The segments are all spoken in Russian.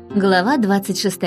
Глава 26.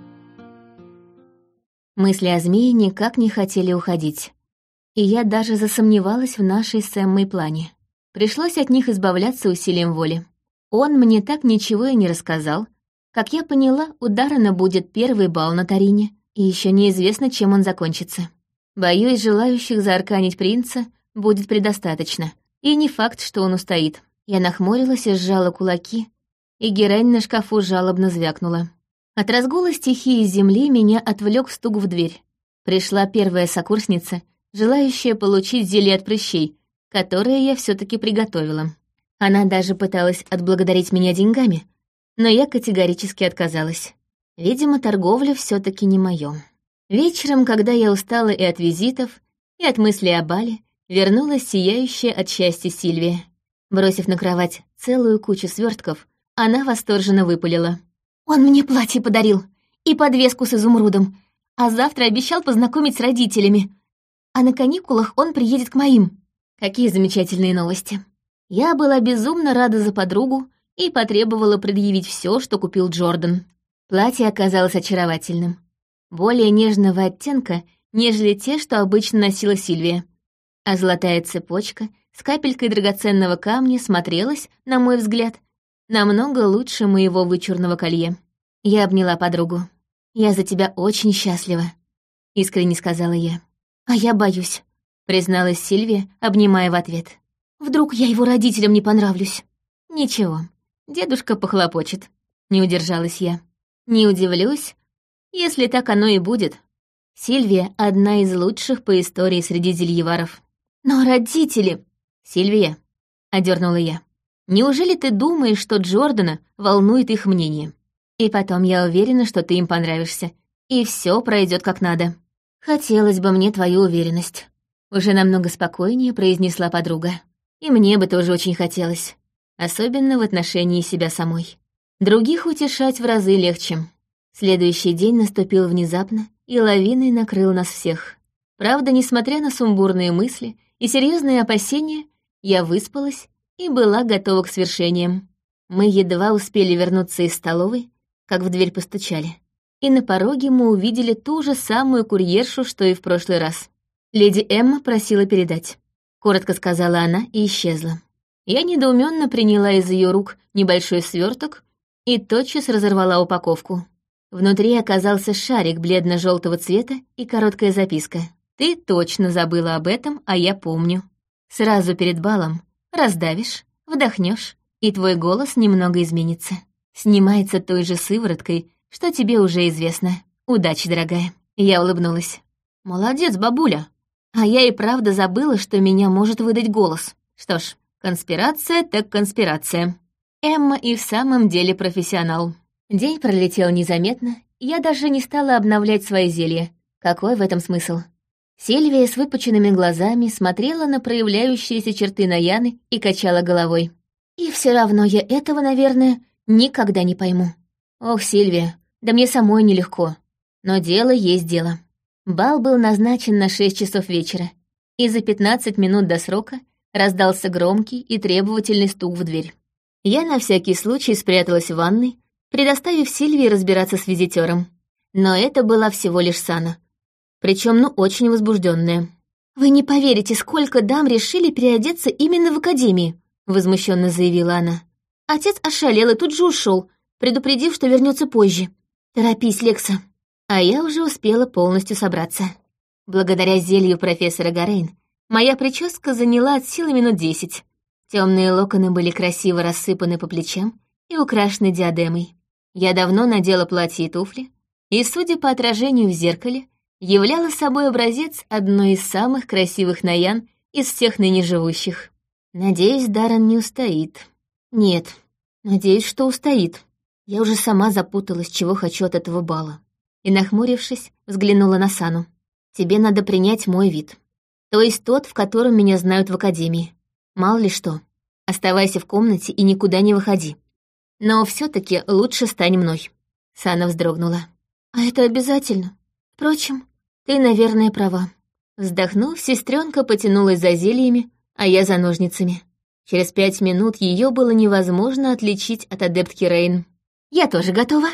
Мысли о змее никак не хотели уходить. И я даже засомневалась в нашей с Эммой плане. Пришлось от них избавляться усилием воли. Он мне так ничего и не рассказал. Как я поняла, у Даррена будет первый бал на Тарине, и еще неизвестно, чем он закончится. Боюсь, желающих заарканить принца будет предостаточно. И не факт, что он устоит. Я нахмурилась и сжала кулаки, и герань на шкафу жалобно звякнула. От разгула стихии земли меня отвлек стук в дверь. Пришла первая сокурсница, желающая получить зелье от прыщей, которое я все таки приготовила. Она даже пыталась отблагодарить меня деньгами, но я категорически отказалась. Видимо, торговля все таки не моё. Вечером, когда я устала и от визитов, и от мыслей о бале, вернулась сияющая от счастья Сильвия. Бросив на кровать целую кучу свертков, она восторженно выпалила. «Он мне платье подарил и подвеску с изумрудом, а завтра обещал познакомить с родителями. А на каникулах он приедет к моим». Какие замечательные новости. Я была безумно рада за подругу и потребовала предъявить все, что купил Джордан. Платье оказалось очаровательным. Более нежного оттенка, нежели те, что обычно носила Сильвия. А золотая цепочка с капелькой драгоценного камня смотрелась, на мой взгляд, намного лучше моего вычурного колье. Я обняла подругу. «Я за тебя очень счастлива», — искренне сказала я. «А я боюсь», — призналась Сильвия, обнимая в ответ. «Вдруг я его родителям не понравлюсь?» «Ничего, дедушка похлопочет», — не удержалась я. «Не удивлюсь, если так оно и будет. Сильвия — одна из лучших по истории среди зельеваров». «Но родители...» «Сильвия», — одернула я. «Неужели ты думаешь, что Джордана волнует их мнение? И потом я уверена, что ты им понравишься, и все пройдет как надо». «Хотелось бы мне твою уверенность», — уже намного спокойнее произнесла подруга. «И мне бы тоже очень хотелось, особенно в отношении себя самой. Других утешать в разы легче». Следующий день наступил внезапно, и лавиной накрыл нас всех. Правда, несмотря на сумбурные мысли и серьезные опасения, я выспалась и была готова к свершениям. Мы едва успели вернуться из столовой, как в дверь постучали. И на пороге мы увидели ту же самую курьершу, что и в прошлый раз. «Леди Эмма просила передать», — коротко сказала она и исчезла. Я недоуменно приняла из ее рук небольшой сверток и тотчас разорвала упаковку. Внутри оказался шарик бледно-желтого цвета и короткая записка. «Ты точно забыла об этом, а я помню. Сразу перед балом раздавишь, вдохнешь, и твой голос немного изменится. Снимается той же сывороткой, что тебе уже известно. Удачи, дорогая». Я улыбнулась. «Молодец, бабуля. А я и правда забыла, что меня может выдать голос. Что ж, конспирация так конспирация. Эмма и в самом деле профессионал». День пролетел незаметно, и я даже не стала обновлять свои зелья. Какой в этом смысл? Сильвия с выпученными глазами смотрела на проявляющиеся черты Наяны и качала головой. «И все равно я этого, наверное, никогда не пойму». «Ох, Сильвия, да мне самой нелегко. Но дело есть дело». Бал был назначен на 6 часов вечера, и за 15 минут до срока раздался громкий и требовательный стук в дверь. Я на всякий случай спряталась в ванной, предоставив Сильвии разбираться с визитёром. Но это была всего лишь Сана. Причем, очень возбужденная. «Вы не поверите, сколько дам решили переодеться именно в академии», — возмущенно заявила она. «Отец ошалел и тут же ушел, предупредив, что вернется позже. Торопись, Лекса». А я уже успела полностью собраться. Благодаря зелью профессора Гарейн моя прическа заняла от силы минут 10. Темные локоны были красиво рассыпаны по плечам и украшены диадемой. Я давно надела платье и туфли, и, судя по отражению в зеркале, являла собой образец одной из самых красивых Наян из всех ныне живущих. Надеюсь, Даррен не устоит. Нет, надеюсь, что устоит. Я уже сама запуталась, чего хочу от этого бала. И, нахмурившись, взглянула на Сану. «Тебе надо принять мой вид. То есть тот, в котором меня знают в академии. Мало ли что. Оставайся в комнате и никуда не выходи. Но все-таки лучше стань мной». Сана вздрогнула. «А это обязательно? Впрочем, ты, наверное, права». Вздохнув, сестренка потянулась за зельями, а я за ножницами. Через 5 минут ее было невозможно отличить от адептки Рейн. «Я тоже готова»,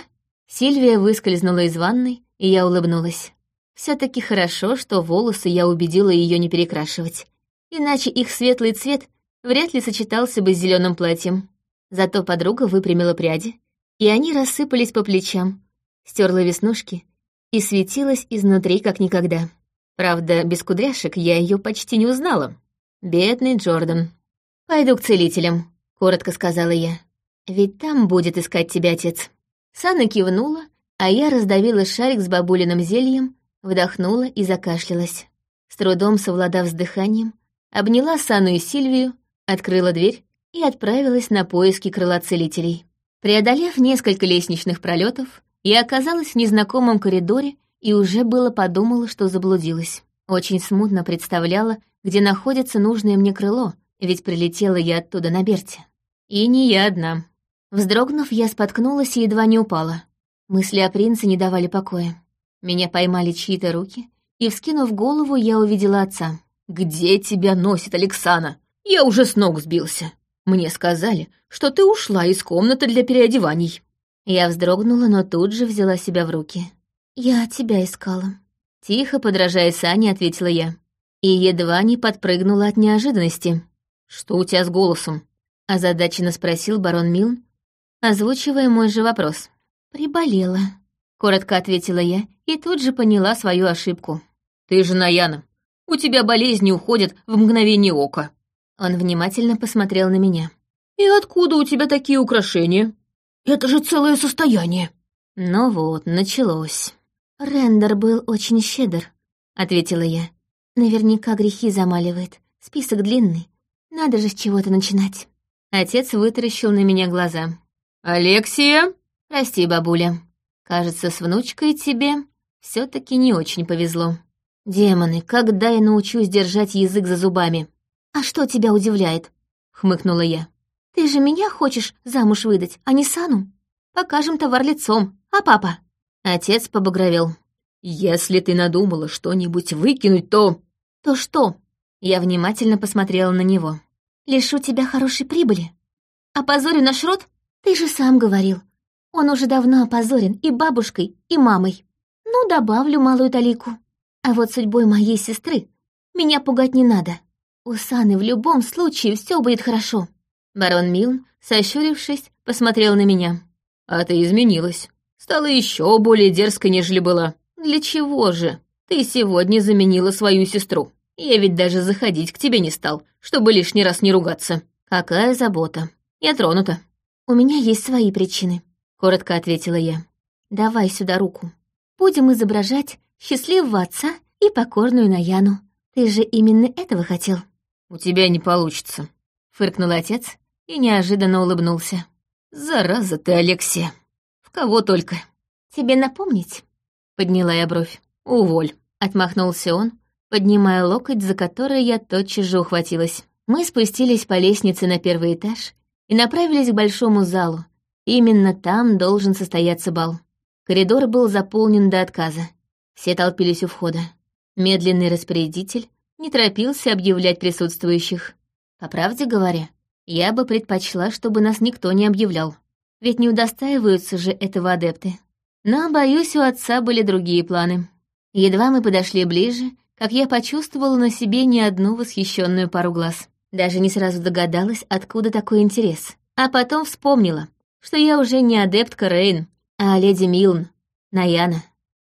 Сильвия выскользнула из ванной, и я улыбнулась. Все-таки хорошо, что волосы я убедила ее не перекрашивать, иначе их светлый цвет вряд ли сочетался бы с зеленым платьем. Зато подруга выпрямила пряди, и они рассыпались по плечам, стерла веснушки и светилась изнутри как никогда. Правда, без кудряшек я ее почти не узнала. Бедный Джордан. «Пойду к целителям», — коротко сказала я. «Ведь там будет искать тебя отец». Сана кивнула, а я раздавила шарик с бабулиным зельем, вдохнула и закашлялась. С трудом совладав с дыханием, обняла Сану и Сильвию, открыла дверь и отправилась на поиски крыла целителей. Преодолев несколько лестничных пролетов, я оказалась в незнакомом коридоре и уже было подумала, что заблудилась. Очень смутно представляла, где находится нужное мне крыло, ведь прилетела я оттуда на Берте. И не я одна. Вздрогнув, я споткнулась и едва не упала. Мысли о принце не давали покоя. Меня поймали чьи-то руки, и, вскинув голову, я увидела отца. «Где тебя носит, Александра? Я уже с ног сбился. Мне сказали, что ты ушла из комнаты для переодеваний». Я вздрогнула, но тут же взяла себя в руки. «Я тебя искала». Тихо, подражая Сане, ответила я. И едва не подпрыгнула от неожиданности. «Что у тебя с голосом?» — озадаченно спросил барон Милн, озвучивая мой же вопрос. «Приболела», — коротко ответила я и тут же поняла свою ошибку. «Ты же Наяна. У тебя болезни уходят в мгновение ока». Он внимательно посмотрел на меня. «И откуда у тебя такие украшения? Это же целое состояние». Ну вот, началось. «Рендер был очень щедр», — ответила я. «Наверняка грехи замаливает. Список длинный. Надо же с чего-то начинать». Отец вытаращил на меня глаза. «Алексия?» «Прости, бабуля. Кажется, с внучкой тебе все-таки не очень повезло. Демоны, когда я научусь держать язык за зубами?» «А что тебя удивляет?» — хмыкнула я. «Ты же меня хочешь замуж выдать, а не Сану? Покажем товар лицом, а папа?» Отец побагровел. «Если ты надумала что-нибудь выкинуть, то...» «То что?» Я внимательно посмотрела на него. «Лишу тебя хорошей прибыли? Опозорю наш род? Ты же сам говорил. Он уже давно опозорен и бабушкой, и мамой. Ну, добавлю малую талику. А вот судьбой моей сестры меня пугать не надо. У Саны в любом случае все будет хорошо». Барон Милн, сощурившись, посмотрел на меня. «А ты изменилась. Стала еще более дерзкой, нежели была. Для чего же? Ты сегодня заменила свою сестру. Я ведь даже заходить к тебе не стал, чтобы лишний раз не ругаться. Какая забота. Я тронута». «У меня есть свои причины», — коротко ответила я. «Давай сюда руку. Будем изображать счастливого отца и покорную Наяну. Ты же именно этого хотел». «У тебя не получится», — фыркнул отец и неожиданно улыбнулся. «Зараза ты, Алексия. В кого только». «Тебе напомнить?» — подняла я бровь. «Уволь», — отмахнулся он, поднимая локоть, за который я тотчас же ухватилась. Мы спустились по лестнице на первый этаж и направились к большому залу. Именно там должен состояться бал. Коридор был заполнен до отказа. Все толпились у входа. Медленный распорядитель не торопился объявлять присутствующих. По правде говоря, я бы предпочла, чтобы нас никто не объявлял. Ведь не удостаиваются же этого адепты. Но, боюсь, у отца были другие планы. Едва мы подошли ближе, как я почувствовала на себе не одну восхищенную пару глаз. Даже не сразу догадалась, откуда такой интерес. А потом вспомнила, что я уже не адептка Рейн, а леди Милн, Наяна.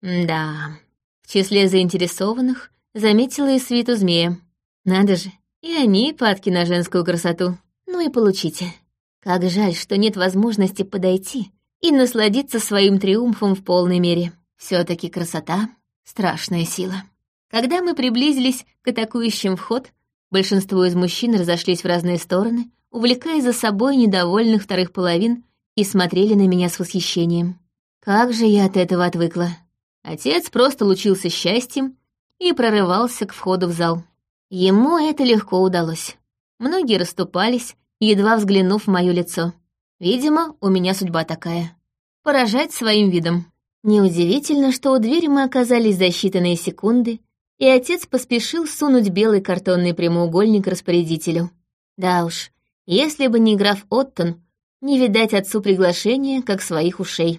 Да, в числе заинтересованных заметила и свиту змея. Надо же, и они падки на женскую красоту. Ну и получите. Как жаль, что нет возможности подойти и насладиться своим триумфом в полной мере. Все-таки красота — страшная сила. Когда мы приблизились к атакующим вход, большинство из мужчин разошлись в разные стороны, увлекая за собой недовольных вторых половин и смотрели на меня с восхищением. Как же я от этого отвыкла. Отец просто лучился счастьем и прорывался к входу в зал. Ему это легко удалось. Многие расступались, едва взглянув в моё лицо. Видимо, у меня судьба такая — поражать своим видом. Неудивительно, что у двери мы оказались за считанные секунды, и отец поспешил сунуть белый картонный прямоугольник распорядителю. Да уж, если бы не граф Оттон, не видать отцу приглашения, как своих ушей.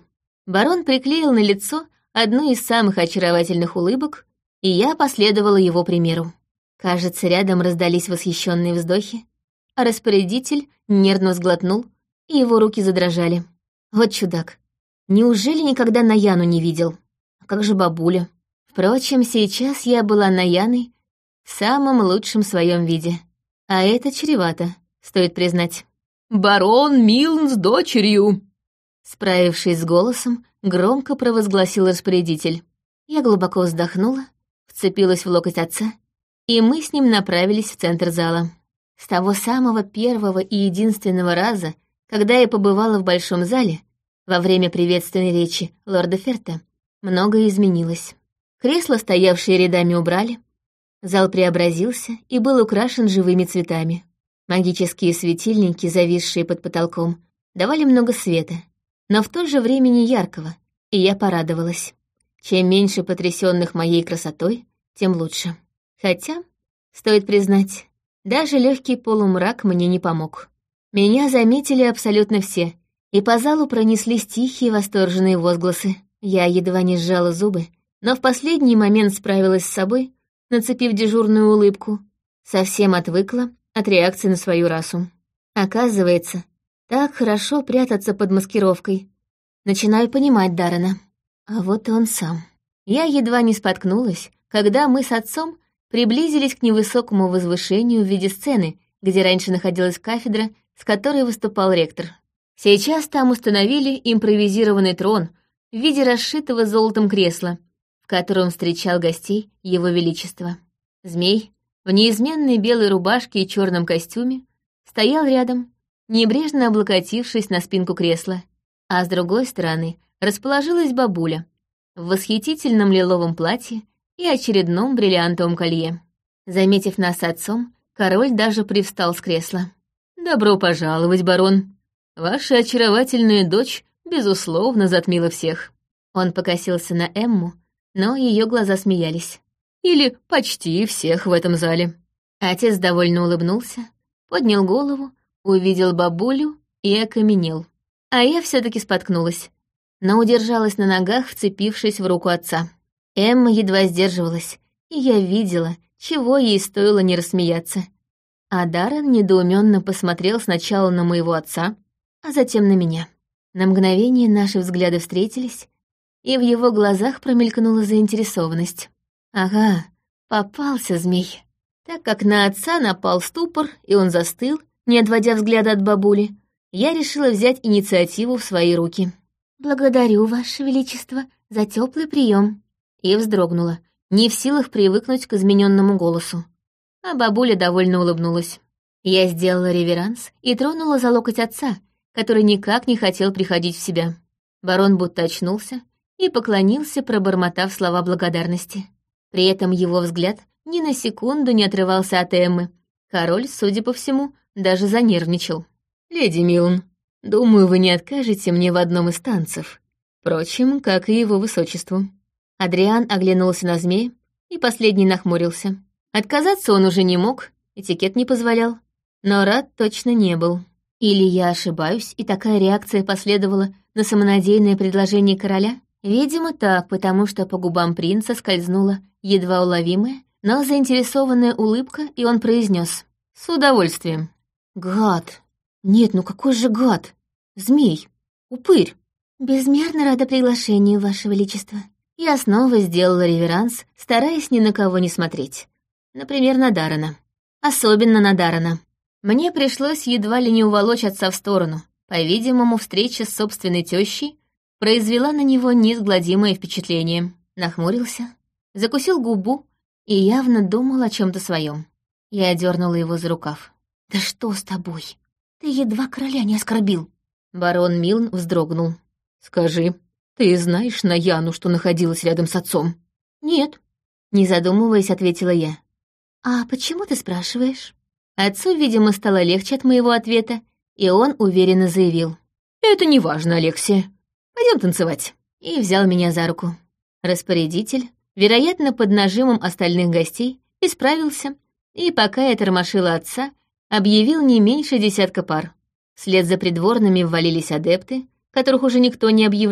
Барон приклеил на лицо одну из самых очаровательных улыбок, и я последовала его примеру. Кажется, рядом раздались восхищенные вздохи, а распорядитель нервно сглотнул, и его руки задрожали. Вот чудак. Неужели никогда Наяну не видел? А как же бабуля? Впрочем, сейчас я была Наяной в самом лучшем своем виде. А это чревато, стоит признать. «Барон Милн с дочерью!» Справившись с голосом, громко провозгласил распорядитель. Я глубоко вздохнула, вцепилась в локоть отца, и мы с ним направились в центр зала. С того самого первого и единственного раза, когда я побывала в большом зале, во время приветственной речи лорда Ферта, многое изменилось. Кресла, стоявшие рядами, убрали. Зал преобразился и был украшен живыми цветами. Магические светильники, зависшие под потолком, давали много света, но в то же время не яркого, и я порадовалась. Чем меньше потрясенных моей красотой, тем лучше. Хотя, стоит признать, даже легкий полумрак мне не помог. Меня заметили абсолютно все, и по залу пронеслись тихие восторженные возгласы. Я едва не сжала зубы, но в последний момент справилась с собой, нацепив дежурную улыбку, совсем отвыкла от реакции на свою расу. Оказывается, так хорошо прятаться под маскировкой. Начинаю понимать Даррена. А вот и он сам. Я едва не споткнулась, когда мы с отцом приблизились к невысокому возвышению в виде сцены, где раньше находилась кафедра, с которой выступал ректор. Сейчас там установили импровизированный трон в виде расшитого золотом кресла, в котором встречал гостей его величество. Змей в неизменной белой рубашке и черном костюме стоял рядом, небрежно облокотившись на спинку кресла, а с другой стороны расположилась бабуля в восхитительном лиловом платье и очередном бриллиантовом колье. Заметив нас с отцом, король даже привстал с кресла. «Добро пожаловать, барон. Ваша очаровательная дочь, безусловно, затмила всех». Он покосился на Эмму, но ее глаза смеялись. «Или почти всех в этом зале». Отец довольно улыбнулся, поднял голову, увидел бабулю и окаменел. А я все-таки споткнулась, но удержалась на ногах, вцепившись в руку отца. Эмма едва сдерживалась, и я видела, чего ей стоило не рассмеяться. А Даррен недоуменно посмотрел сначала на моего отца, а затем на меня. На мгновение наши взгляды встретились, и в его глазах промелькнула заинтересованность. Ага, попался змей. Так как на отца напал ступор, и он застыл, не отводя взгляда от бабули, я решила взять инициативу в свои руки. «Благодарю, Ваше Величество, за теплый прием», и вздрогнула, не в силах привыкнуть к измененному голосу. А бабуля довольно улыбнулась. Я сделала реверанс и тронула за локоть отца, который никак не хотел приходить в себя. Барон будто очнулся и поклонился, пробормотав слова благодарности. При этом его взгляд ни на секунду не отрывался от Эммы. Король, судя по всему, даже занервничал. «Леди Милн, думаю, вы не откажете мне в одном из танцев. Впрочем, как и его высочеству». Адриан оглянулся на змея, и последний нахмурился. Отказаться он уже не мог, этикет не позволял, но рад точно не был. Или я ошибаюсь, и такая реакция последовала на самонадеянное предложение короля? Видимо, так, потому что по губам принца скользнула едва уловимая, но заинтересованная улыбка, и он произнес: «С удовольствием». «Гад! Нет, ну какой же гад! Змей! Упырь!» «Безмерно рада приглашению, Ваше Величество». Я снова сделала реверанс, стараясь ни на кого не смотреть. Например, на Даррена. Особенно на Даррена. Мне пришлось едва ли не уволочь отца в сторону. По-видимому, встреча с собственной тещей произвела на него неизгладимое впечатление. Нахмурился, закусил губу и явно думал о чем-то своем. Я дернула его за рукав. «Да что с тобой? Ты едва короля не оскорбил». Барон Милн вздрогнул. «Скажи, ты знаешь Наяну, что находилась рядом с отцом?» «Нет», — не задумываясь, ответила я. «А почему ты спрашиваешь?» Отцу, видимо, стало легче от моего ответа, и он уверенно заявил: «Это не важно, Алексия. Пойдем танцевать». И взял меня за руку. Распорядитель, вероятно, под нажимом остальных гостей, исправился, и пока я тормошила отца, объявил не меньше 10 пар. Вслед за придворными ввалились адепты, которых уже никто не объявлял,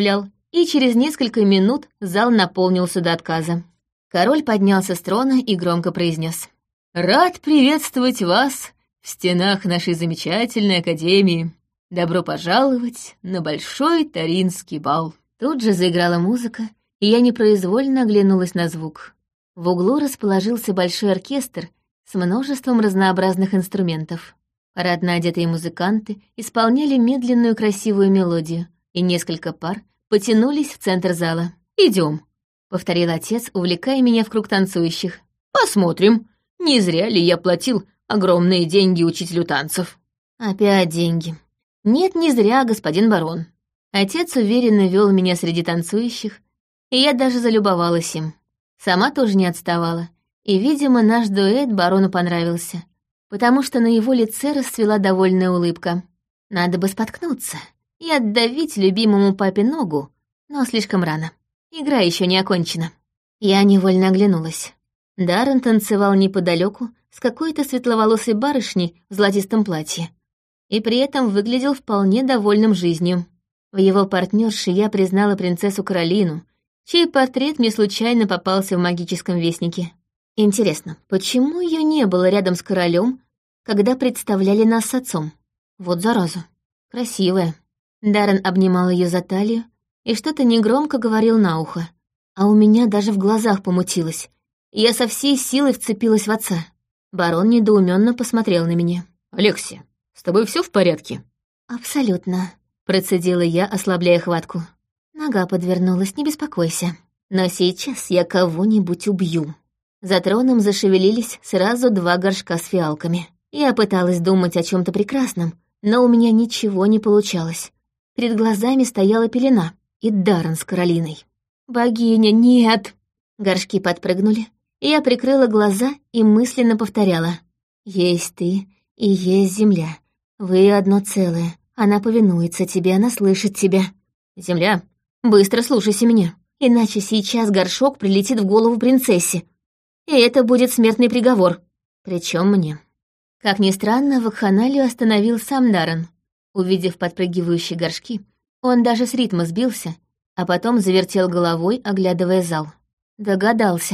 и через несколько минут зал наполнился до отказа. Король поднялся с трона и громко произнес: «Рад приветствовать вас в стенах нашей замечательной академии. Добро пожаловать на большой Таринский бал». Тут же заиграла музыка, и я непроизвольно оглянулась на звук. В углу расположился большой оркестр с множеством разнообразных инструментов. Парадно одетые музыканты исполняли медленную красивую мелодию, и несколько пар потянулись в центр зала. «Идем», — повторил отец, увлекая меня в круг танцующих. «Посмотрим, не зря ли я платил огромные деньги учителю танцев». «Опять деньги. Нет, не зря, господин барон». Отец уверенно вел меня среди танцующих, и я даже залюбовалась им. Сама тоже не отставала, и, видимо, наш дуэт барону понравился, потому что на его лице расцвела довольная улыбка. Надо бы споткнуться и отдавить любимому папе ногу, но слишком рано. Игра еще не окончена. Я невольно оглянулась. Даррен танцевал неподалеку с какой-то светловолосой барышней в золотистом платье, и при этом выглядел вполне довольным жизнью. В его партнерше я признала принцессу Каролину, чей портрет мне случайно попался в магическом вестнике. Интересно, почему ее не было рядом с королем, когда представляли нас с отцом? Вот зараза. Красивая. Даррен обнимал ее за талию и что-то негромко говорил на ухо, а у меня даже в глазах помутилось, и я со всей силой вцепилась в отца. Барон недоуменно посмотрел на меня. «Алексия, с тобой все в порядке?» «Абсолютно», — процедила я, ослабляя хватку. «Нога подвернулась, не беспокойся. Но сейчас я кого-нибудь убью». За троном зашевелились сразу 2 горшка с фиалками. Я пыталась думать о чем то прекрасном, но у меня ничего не получалось. Перед глазами стояла пелена и Даррен с Каролиной. «Богиня, нет!» Горшки подпрыгнули, и я прикрыла глаза и мысленно повторяла: «Есть ты и есть земля. Вы одно целое. Она повинуется тебе, она слышит тебя. Земля, быстро слушайся меня, иначе сейчас горшок прилетит в голову принцессе, и это будет смертный приговор. Причем мне». Как ни странно, вакханалию остановил сам Даррен. Увидев подпрыгивающие горшки, он даже с ритма сбился, а потом завертел головой, оглядывая зал. Догадался.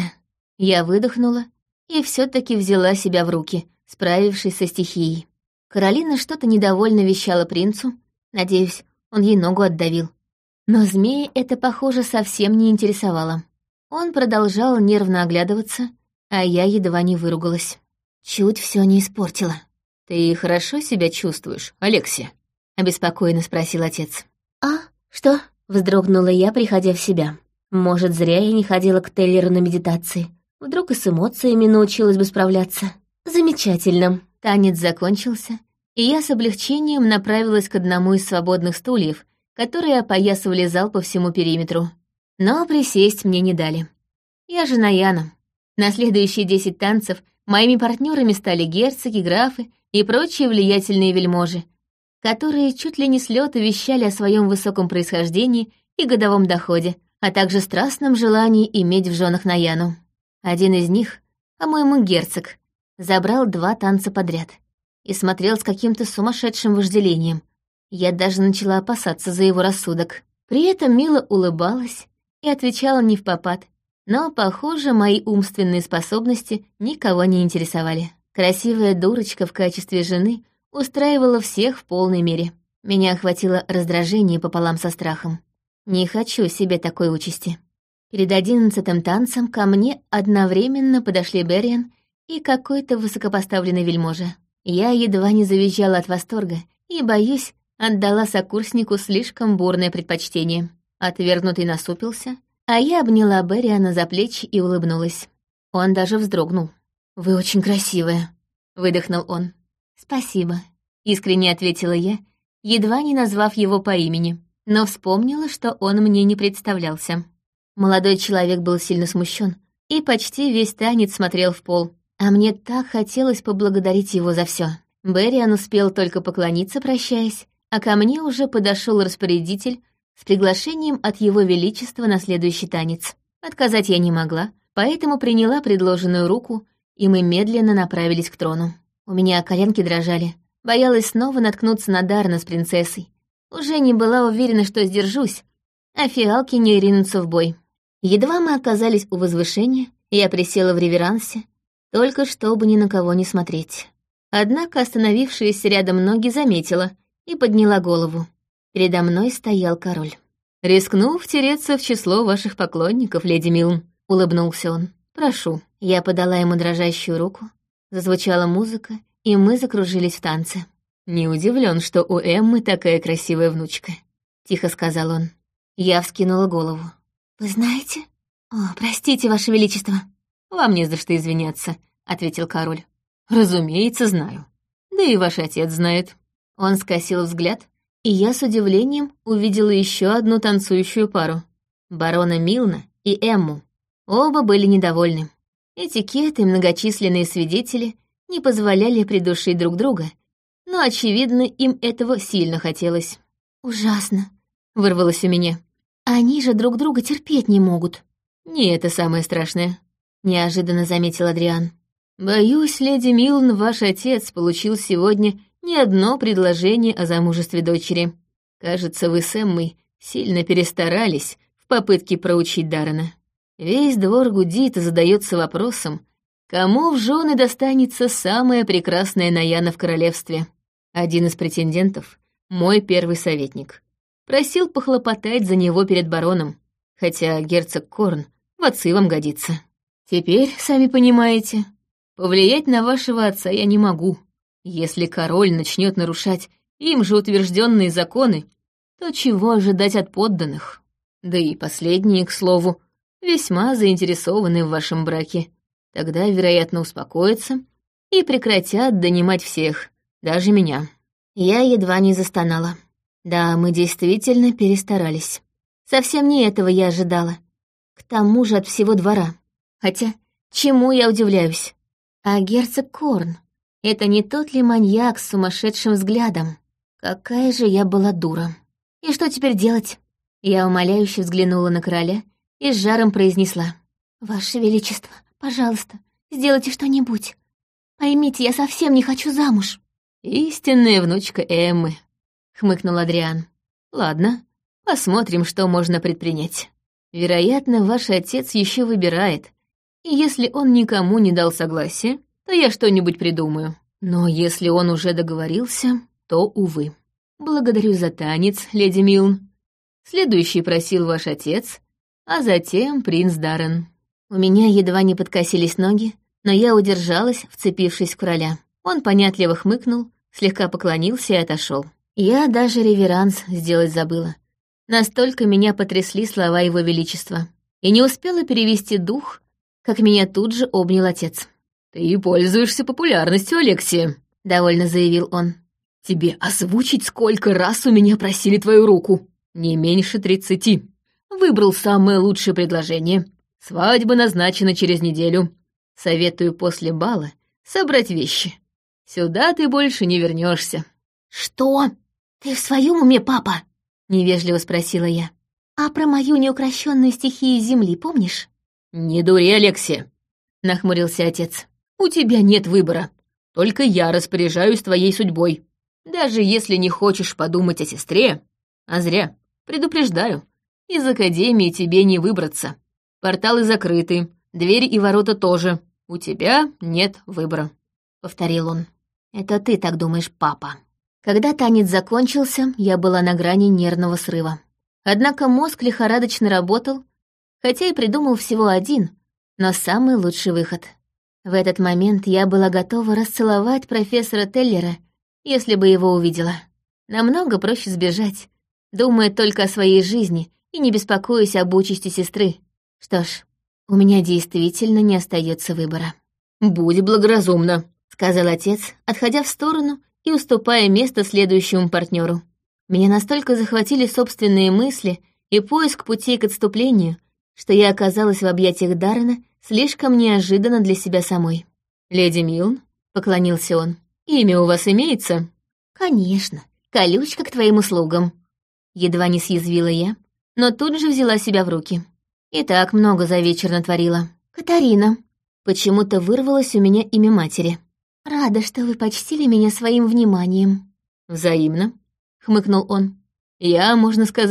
Я выдохнула и все таки взяла себя в руки, справившись со стихией. Каролина что-то недовольно вещала принцу, надеюсь, он ей ногу отдавил. Но змея это, похоже, совсем не интересовало. Он продолжал нервно оглядываться, а я едва не выругалась. Чуть все не испортила. «Ты хорошо себя чувствуешь, Алексия?» — обеспокоенно спросил отец. «А, что?» — вздрогнула я, приходя в себя. «Может, зря я не ходила к Теллеру на медитации. Вдруг и с эмоциями научилась бы справляться». «Замечательно». Танец закончился, и я с облегчением направилась к одному из свободных стульев, которые опоясывали зал по всему периметру. Но присесть мне не дали. Я же Наяна. На следующие 10 танцев моими партнерами стали герцоги, графы и прочие влиятельные вельможи, которые чуть ли не с лёта вещали о своем высоком происхождении и годовом доходе, а также страстном желании иметь в женах Наяну. Один из них, по-моему, герцог, забрал 2 танца подряд и смотрел с каким-то сумасшедшим вожделением. Я даже начала опасаться за его рассудок. При этом мило улыбалась и отвечала не впопад, но, похоже, мои умственные способности никого не интересовали. Красивая дурочка в качестве жены устраивала всех в полной мере. Меня охватило раздражение пополам со страхом. Не хочу себе такой участи. Перед 11-м танцем ко мне одновременно подошли Берриан и какой-то высокопоставленный вельможа. Я едва не завизжала от восторга и, боюсь, отдала сокурснику слишком бурное предпочтение. Отвергнутый насупился, а я обняла Берриана за плечи и улыбнулась. Он даже вздрогнул. «Вы очень красивая», — выдохнул он. «Спасибо», — искренне ответила я, едва не назвав его по имени, но вспомнила, что он мне не представлялся. Молодой человек был сильно смущен и почти весь танец смотрел в пол, а мне так хотелось поблагодарить его за все. Берриан успел только поклониться, прощаясь, а ко мне уже подошел распорядитель с приглашением от его величества на следующий танец. Отказать я не могла, поэтому приняла предложенную руку, и мы медленно направились к трону. У меня коленки дрожали, боялась снова наткнуться на Даррена с принцессой. Уже не была уверена, что сдержусь, а фиалки не ринутся в бой. Едва мы оказались у возвышения, я присела в реверансе, только чтобы ни на кого не смотреть. Однако остановившаяся рядом ноги заметила и подняла голову. Передо мной стоял король. «Рискну втереться в число ваших поклонников, леди Милн», — улыбнулся он. «Прошу». Я подала ему дрожащую руку, зазвучала музыка, и мы закружились в танце. «Не удивлен, что у Эммы такая красивая внучка», — тихо сказал он. Я вскинула голову. «Вы знаете?» «О, простите, ваше величество». «Вам не за что извиняться», — ответил король. «Разумеется, знаю. Да и ваш отец знает». Он скосил взгляд, и я с удивлением увидела еще одну танцующую пару. Барона Милна и Эмму. Оба были недовольны. Этикет и многочисленные свидетели не позволяли придушить друг друга, но, очевидно, им этого сильно хотелось. «Ужасно», — вырвалось у меня. «Они же друг друга терпеть не могут». «Не это самое страшное», — неожиданно заметил Адриан. «Боюсь, леди Милн, ваш отец получил сегодня не одно предложение о замужестве дочери. Кажется, вы с Эммой сильно перестарались в попытке проучить Даррена. Весь двор гудит и задается вопросом, кому в жены достанется самая прекрасная Наяна в королевстве. Один из претендентов — мой первый советник. Просил похлопотать за него перед бароном, хотя герцог Корн в отцы вам годится. Теперь, сами понимаете, повлиять на вашего отца я не могу. Если король начнет нарушать им же утвержденные законы, то чего ожидать от подданных? Да и последние, к слову, весьма заинтересованы в вашем браке. Тогда, вероятно, успокоятся и прекратят донимать всех, даже меня». Я едва не застонала. Да, мы действительно перестарались. Совсем не этого я ожидала. К тому же от всего двора. Хотя, чему я удивляюсь? А герцог Корн — это не тот ли маньяк с сумасшедшим взглядом? Какая же я была дура. И что теперь делать? Я умоляюще взглянула на короля и с жаром произнесла. «Ваше Величество, пожалуйста, сделайте что-нибудь. Поймите, я совсем не хочу замуж». «Истинная внучка Эммы», — хмыкнул Адриан. «Ладно, посмотрим, что можно предпринять. Вероятно, ваш отец еще выбирает, и если он никому не дал согласия, то я что-нибудь придумаю. Но если он уже договорился, то, увы. Благодарю за танец, леди Милн. Следующий просил ваш отец, а затем принц Даррен». У меня едва не подкосились ноги, но я удержалась, вцепившись в короля. Он понятливо хмыкнул, слегка поклонился и отошел. Я даже реверанс сделать забыла. Настолько меня потрясли слова его величества. И не успела перевести дух, как меня тут же обнял отец. «Ты пользуешься популярностью, Алексия», — довольно заявил он. «Тебе озвучить, сколько раз у меня просили твою руку? Не меньше 30. Выбрал самое лучшее предложение. Свадьба назначена через неделю. Советую после бала собрать вещи. Сюда ты больше не вернешься. «Что? Ты в своем уме, папа?» — невежливо спросила я. «А про мою неукрощенную стихию земли помнишь?» «Не дури, Алексия», — нахмурился отец. «У тебя нет выбора. Только я распоряжаюсь твоей судьбой. Даже если не хочешь подумать о сестре, а зря, предупреждаю, из академии тебе не выбраться. Порталы закрыты, двери и ворота тоже. У тебя нет выбора», — повторил он. «Это ты так думаешь, папа». Когда танец закончился, я была на грани нервного срыва. Однако мозг лихорадочно работал, хотя и придумал всего один, но самый лучший выход. В этот момент я была готова расцеловать профессора Теллера, если бы его увидела. Намного проще сбежать, думая только о своей жизни и не беспокоясь об участи сестры. Что ж, у меня действительно не остается выбора. «Будь благоразумна», — сказал отец, отходя в сторону и уступая место следующему партнеру. Меня настолько захватили собственные мысли и поиск путей к отступлению, что я оказалась в объятиях Даррена слишком неожиданно для себя самой. «Леди Милн», — поклонился он, — «имя у вас имеется?» «Конечно, колючка к твоим услугам», — едва не съязвила я, но тут же взяла себя в руки. И так много за вечер натворила. «Катарина», — почему-то вырвалось у меня имя матери. «Рада, что вы почтили меня своим вниманием». «Взаимно», — хмыкнул он. «Я, можно сказать,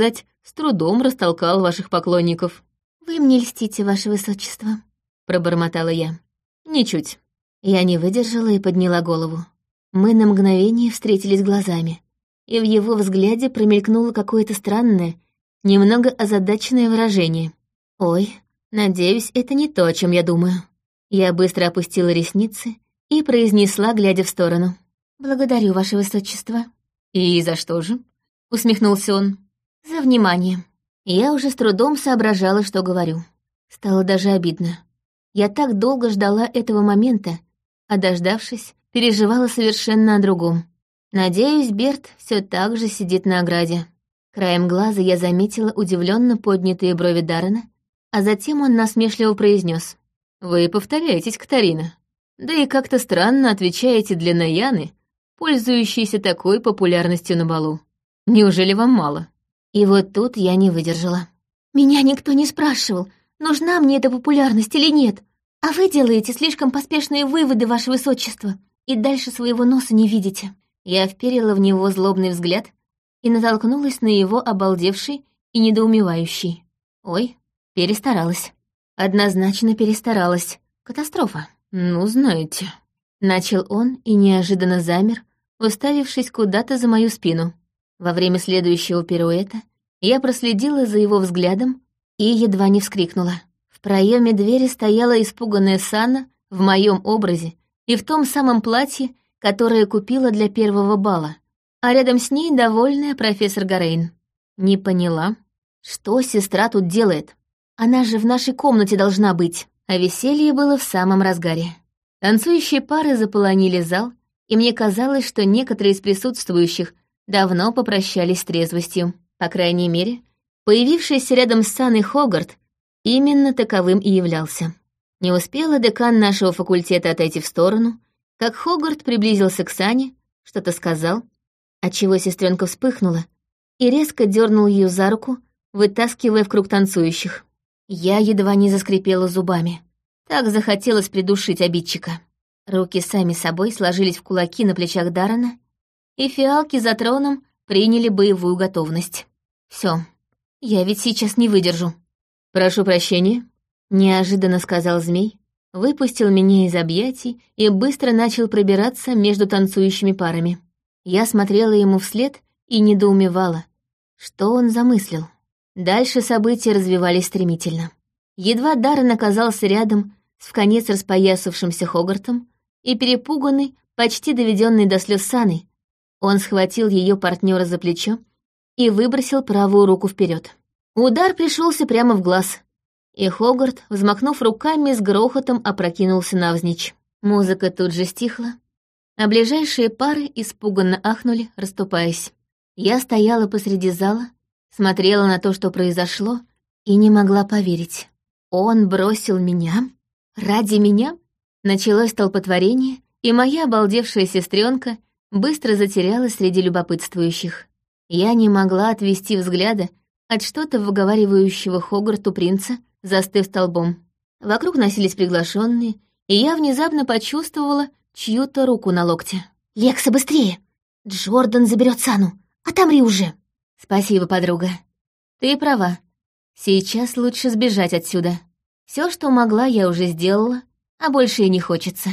с трудом растолкал ваших поклонников». «Вы мне льстите, ваше высочество», — пробормотала я. «Ничуть». Я не выдержала и подняла голову. Мы на мгновение встретились глазами, и в его взгляде промелькнуло какое-то странное, немного озадаченное выражение. «Ой, надеюсь, это не то, о чем я думаю». Я быстро опустила ресницы и произнесла, глядя в сторону. «Благодарю, ваше высочество». «И за что же?» — усмехнулся он. «За внимание». Я уже с трудом соображала, что говорю. Стало даже обидно. Я так долго ждала этого момента, а дождавшись, переживала совершенно о другом. Надеюсь, Берт все так же сидит на ограде. Краем глаза я заметила удивленно поднятые брови Даррена, а затем он насмешливо произнес: «Вы повторяетесь, Катарина. Да и как-то странно отвечаете для Наяны, пользующейся такой популярностью на балу. Неужели вам мало?» И вот тут я не выдержала. «Меня никто не спрашивал, нужна мне эта популярность или нет. А вы делаете слишком поспешные выводы, ваше высочество, и дальше своего носа не видите». Я вперила в него злобный взгляд и натолкнулась на его обалдевший и недоумевающий. Ой, перестаралась. Однозначно перестаралась. Катастрофа. «Ну, знаете...» Начал он и неожиданно замер, уставившись куда-то за мою спину. Во время следующего пируэта я проследила за его взглядом и едва не вскрикнула. В проеме двери стояла испуганная Сана в моем образе и в том самом платье, которое купила для первого бала, а рядом с ней довольная профессор Гарейн. Не поняла, что сестра тут делает. Она же в нашей комнате должна быть, а веселье было в самом разгаре. Танцующие пары заполонили зал, и мне казалось, что некоторые из присутствующих давно попрощались с трезвостью. По крайней мере, появившийся рядом с Саной Хогарт именно таковым и являлся. Не успела декан нашего факультета отойти в сторону, как Хогарт приблизился к Сане, что-то сказал, отчего сестренка вспыхнула, и резко дернул ее за руку, вытаскивая в круг танцующих. Я едва не заскрипела зубами. Так захотелось придушить обидчика. Руки сами собой сложились в кулаки на плечах Даррена, и фиалки за троном приняли боевую готовность. Все, я ведь сейчас не выдержу. «Прошу прощения», — неожиданно сказал змей, выпустил меня из объятий и быстро начал пробираться между танцующими парами. Я смотрела ему вслед и недоумевала, что он замыслил. Дальше события развивались стремительно. Едва Даррен оказался рядом с вконец распоясавшимся Хогартом и перепуганный, почти доведенный до слез Саной, он схватил ее партнера за плечо и выбросил правую руку вперед. Удар пришелся прямо в глаз, и Хогарт, взмахнув руками, с грохотом опрокинулся навзничь. Музыка тут же стихла, а ближайшие пары испуганно ахнули, расступаясь. Я стояла посреди зала, смотрела на то, что произошло, и не могла поверить. Он бросил меня? Ради меня? Началось столпотворение, и моя обалдевшая сестренка быстро затерялась среди любопытствующих. Я не могла отвести взгляда от что-то выговаривающего Хогарту принца, застыв столбом. Вокруг носились приглашенные, и я внезапно почувствовала чью-то руку на локте. «Лекса, быстрее! Джордан заберет Сану! Отомри уже!» «Спасибо, подруга. Ты права. Сейчас лучше сбежать отсюда. Все, что могла, я уже сделала, а больше и не хочется».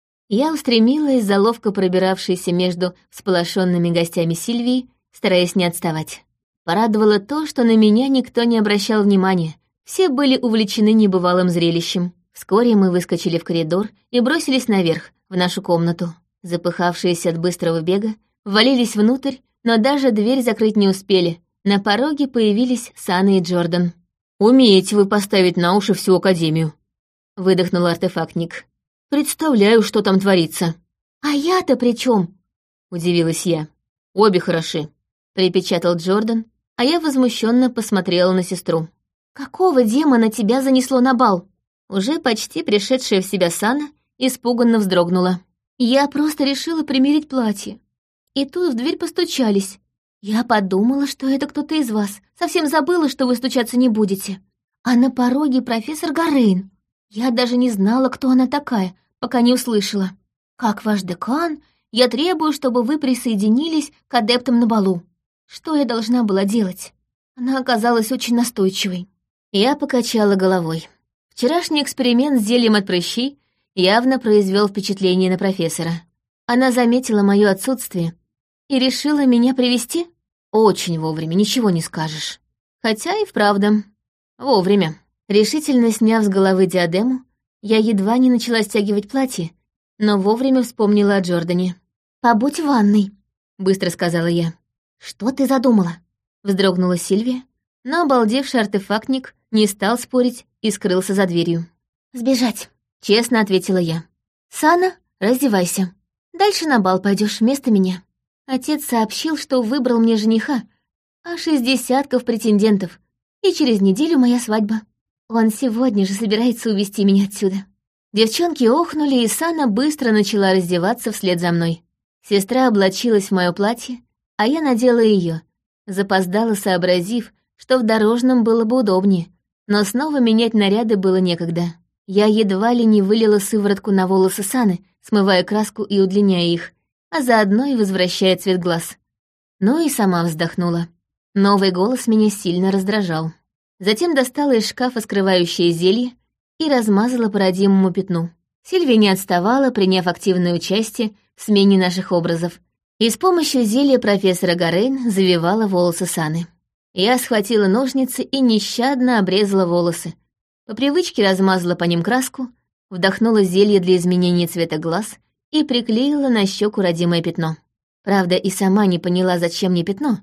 Я устремилась за ловко пробиравшейся между всполошенными гостями Сильвии, стараясь не отставать. Порадовало то, что на меня никто не обращал внимания. Все были увлечены небывалым зрелищем. Вскоре мы выскочили в коридор и бросились наверх, в нашу комнату. Запыхавшиеся от быстрого бега, ввалились внутрь, но даже дверь закрыть не успели. На пороге появились Сана и Джордан. «Умеете вы поставить на уши всю Академию», — выдохнул артефактник. «Представляю, что там творится». «А я-то при чем? Удивилась я. «Обе хороши», — припечатал Джордан, а я возмущенно посмотрела на сестру. «Какого демона тебя занесло на бал?» Уже почти пришедшая в себя Сана испуганно вздрогнула. «Я просто решила примерить платье. И тут в дверь постучались. Я подумала, что это кто-то из вас. Совсем забыла, что вы стучаться не будете. А на пороге профессор Гарейн. Я даже не знала, кто она такая, пока не услышала. Как ваш декан, я требую, чтобы вы присоединились к адептам на балу. Что я должна была делать? Она оказалась очень настойчивой. Я покачала головой. Вчерашний эксперимент с зельем от прыщей явно произвел впечатление на профессора. Она заметила мое отсутствие и решила меня привести. Очень вовремя, ничего не скажешь. Хотя и вправду. Вовремя. Решительно сняв с головы диадему, я едва не начала стягивать платье, но вовремя вспомнила о Джордане. «Побудь в ванной», — быстро сказала я. «Что ты задумала?» — вздрогнула Сильвия, но обалдевший артефактник не стал спорить и скрылся за дверью. «Сбежать», — честно ответила я. «Сана, раздевайся. Дальше на бал пойдешь вместо меня». Отец сообщил, что выбрал мне жениха, аж из десятков претендентов, и через неделю моя свадьба. Он сегодня же собирается увезти меня отсюда. Девчонки охнули, и Сана быстро начала раздеваться вслед за мной. Сестра облачилась в мое платье, а я надела ее, запоздала, сообразив, что в дорожном было бы удобнее, но снова менять наряды было некогда. Я едва ли не вылила сыворотку на волосы Саны, смывая краску и удлиняя их, а заодно и возвращая цвет глаз. Ну и сама вздохнула. Новый голос меня сильно раздражал. Затем достала из шкафа скрывающее зелье и размазала по родимому пятну. Сильвия не отставала, приняв активное участие в смене наших образов, и с помощью зелья профессора Гарейн завивала волосы Саны. Я схватила ножницы и нещадно обрезала волосы. По привычке размазала по ним краску, вдохнула зелье для изменения цвета глаз и приклеила на щеку родимое пятно. Правда, и сама не поняла, зачем мне пятно.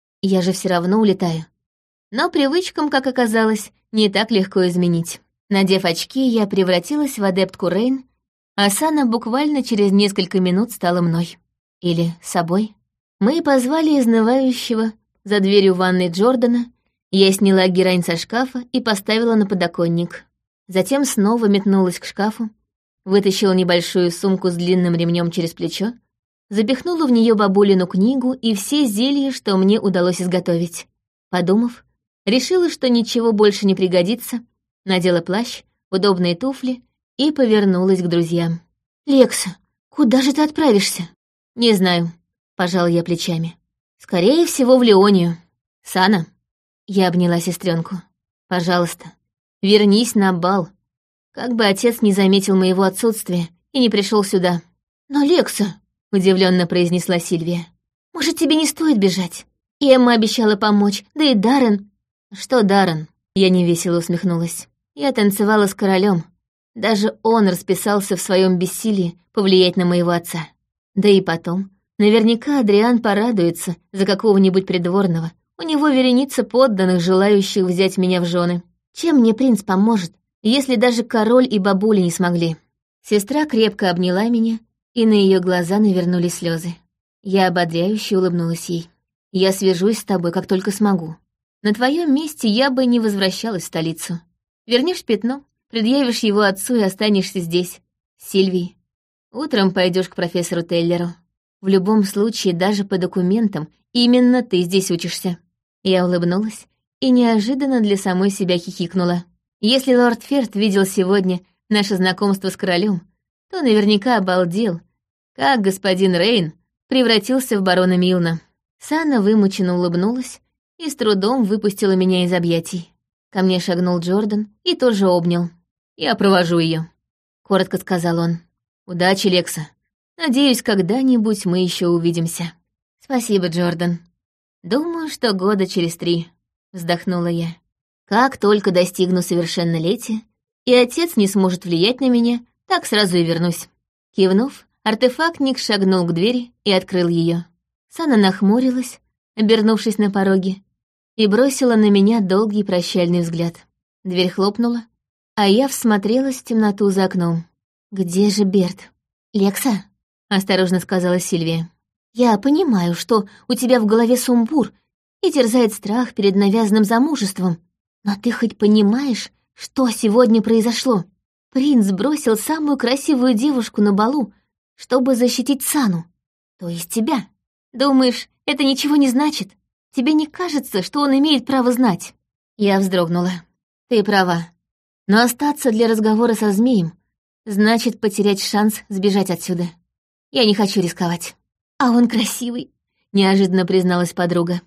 Я же все равно улетаю. Но привычкам, как оказалось, не так легко изменить. Надев очки, я превратилась в адептку Рейн, а Сана буквально через несколько минут стала мной. Или собой. Мы позвали изнывающего за дверью ванной Джордана, я сняла герань со шкафа и поставила на подоконник. Затем снова метнулась к шкафу, вытащила небольшую сумку с длинным ремнем через плечо, запихнула в нее бабулину книгу и все зелья, что мне удалось изготовить. Подумав, решила, что ничего больше не пригодится, надела плащ, удобные туфли и повернулась к друзьям. «Лекса, куда же ты отправишься?» «Не знаю», — пожала я плечами. «Скорее всего, в Леонию. Сана». Я обняла сестренку. «Пожалуйста, вернись на бал. Как бы отец не заметил моего отсутствия и не пришел сюда». «Но, Лекса», — удивленно произнесла Сильвия, «может, тебе не стоит бежать? Эмма обещала помочь, да и Даррен». «Что Даррен?» — я невесело усмехнулась. «Я танцевала с королем. Даже он расписался в своем бессилии повлиять на моего отца. Да и потом, наверняка Адриан порадуется за какого-нибудь придворного. У него вереница подданных, желающих взять меня в жены. Чем мне принц поможет, если даже король и бабуля не смогли?» Сестра крепко обняла меня, и на ее глаза навернулись слезы. Я ободряюще улыбнулась ей. «Я свяжусь с тобой, как только смогу. На твоем месте я бы не возвращалась в столицу. Вернешь пятно, предъявишь его отцу и останешься здесь, с Сильвией. Утром пойдешь к профессору Теллеру. В любом случае, даже по документам, именно ты здесь учишься». Я улыбнулась и неожиданно для самой себя хихикнула. Если лорд Ферт видел сегодня наше знакомство с королем, то наверняка обалдел, как господин Рейн превратился в барона Милна. Сана вымученно улыбнулась и с трудом выпустила меня из объятий. Ко мне шагнул Джордан и тоже обнял. «Я провожу ее», — коротко сказал он. «Удачи, Лекса. Надеюсь, когда-нибудь мы еще увидимся». «Спасибо, Джордан. Думаю, что года через 3», — вздохнула я. «Как только достигну совершеннолетия, и отец не сможет влиять на меня, так сразу и вернусь». Кивнув, артефактник шагнул к двери и открыл ее. Сана нахмурилась, обернувшись на пороге, и бросила на меня долгий прощальный взгляд. Дверь хлопнула, а я всмотрелась в темноту за окном. «Где же Берт?» «Лекса», — осторожно сказала Сильвия. «Я понимаю, что у тебя в голове сумбур и терзает страх перед навязанным замужеством, но ты хоть понимаешь, что сегодня произошло? Принц бросил самую красивую девушку на балу, чтобы защитить Сану, то есть тебя. Думаешь, это ничего не значит? Тебе не кажется, что он имеет право знать?» Я вздрогнула. «Ты права. Но остаться для разговора со змеем значит потерять шанс сбежать отсюда. Я не хочу рисковать». «А он красивый», — неожиданно призналась подруга.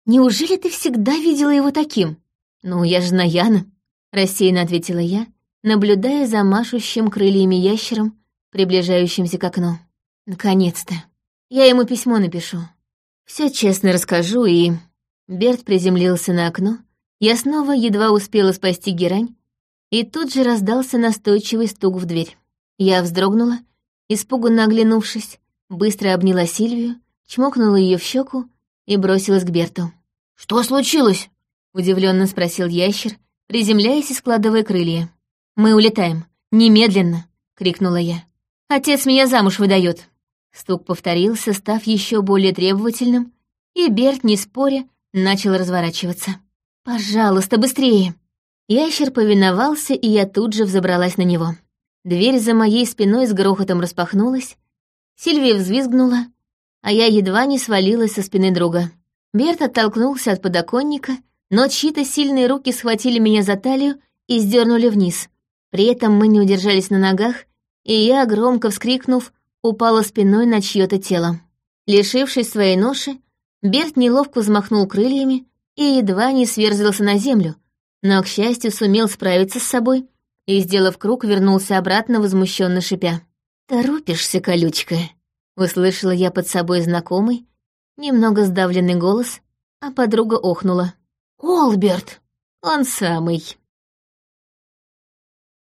Неужели ты всегда видела его таким?» «Ну, я же Наяна», — рассеянно ответила я, наблюдая за машущим крыльями ящером, приближающимся к окну. «Наконец-то. Я ему письмо напишу. Все честно расскажу и...» Берт приземлился на окно. Я снова едва успела спасти герань, и тут же раздался настойчивый стук в дверь. Я вздрогнула, испуганно оглянувшись, быстро обняла Сильвию, чмокнула ее в щеку и бросилась к Берту. «Что случилось?» — удивленно спросил ящер, приземляясь и складывая крылья. «Мы улетаем. Немедленно!» — крикнула я. «Отец меня замуж выдает!» Стук повторился, став еще более требовательным, и Берт, не споря, начал разворачиваться. «Пожалуйста, быстрее!» Ящер повиновался, и я тут же взобралась на него. Дверь за моей спиной с грохотом распахнулась, Сильвия взвизгнула, а я едва не свалилась со спины друга. Берт оттолкнулся от подоконника, но чьи-то сильные руки схватили меня за талию и сдернули вниз. При этом мы не удержались на ногах, и я, громко вскрикнув, упала спиной на чье-то тело. Лишившись своей ноши, Берт неловко взмахнул крыльями и едва не сверзился на землю, но, к счастью, сумел справиться с собой и, сделав круг, вернулся обратно, возмущенно шипя. «Торопишься, колючка?» — услышала я под собой знакомый, немного сдавленный голос, а подруга охнула. «Олберт! Он самый!»